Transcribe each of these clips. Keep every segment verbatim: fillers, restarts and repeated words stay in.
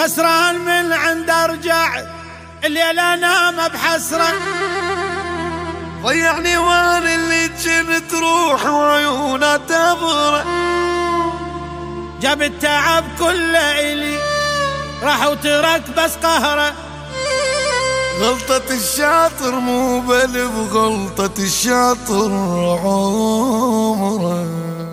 خسران من عند ارجع الليل انام بحسره. ضيعني وانا اللي جنت روح وعيونه تبره. جاب التعب كله الي راح وترك بس قهره. غلطة الشاطر مو بل بغلطة الشاطر عمره.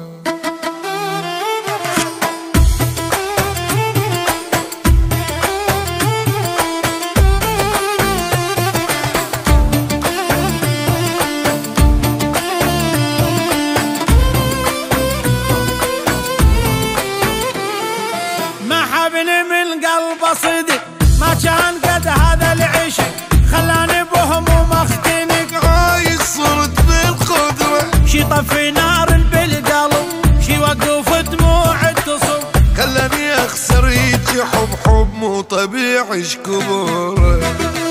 ما حبني من قلبه صدق ما كان قد هذا العشق خلاني بهموم اختنق. عايز صرت بالقدرة شي طفي نار بالقلب شي وقف دموع تصب. خلاني اخسر يجي حب حب مو طبيعي شكبره.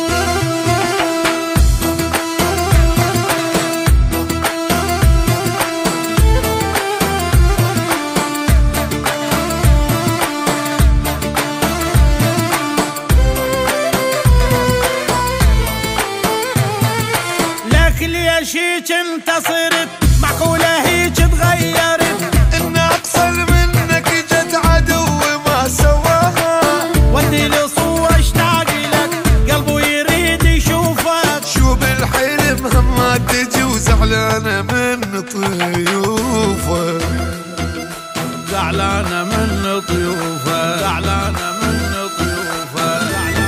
ليش هيج انت صرت معقولة هيج تغيرت. ان اقصر منك جت عدو ما سواها. ودي لي صورة اشتاق لك قلبه يريد يشوفك. شو بالحلم هم تجي وزعلانة من طيوفك. زعلانة من طيوفك زعلانة من طيوفك.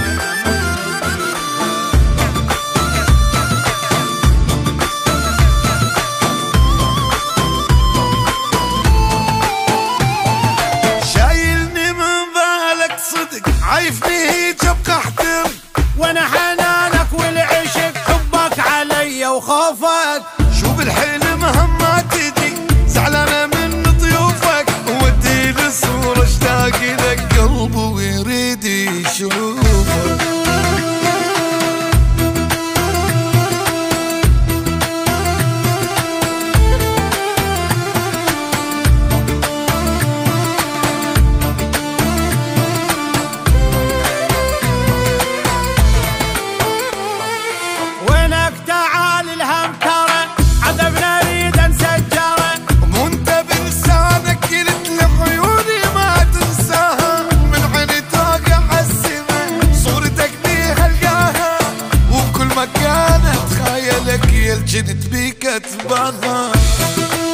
عايفني هيج ابقى احتر وانا حنانك والعشق حبك علي وخوفك. شو بالحلم هم ما تجي زعلانة من طيوفك. ودي لي صورة اشتاق لك قلبه ويريد يشوفك. جنت بيك اتباها.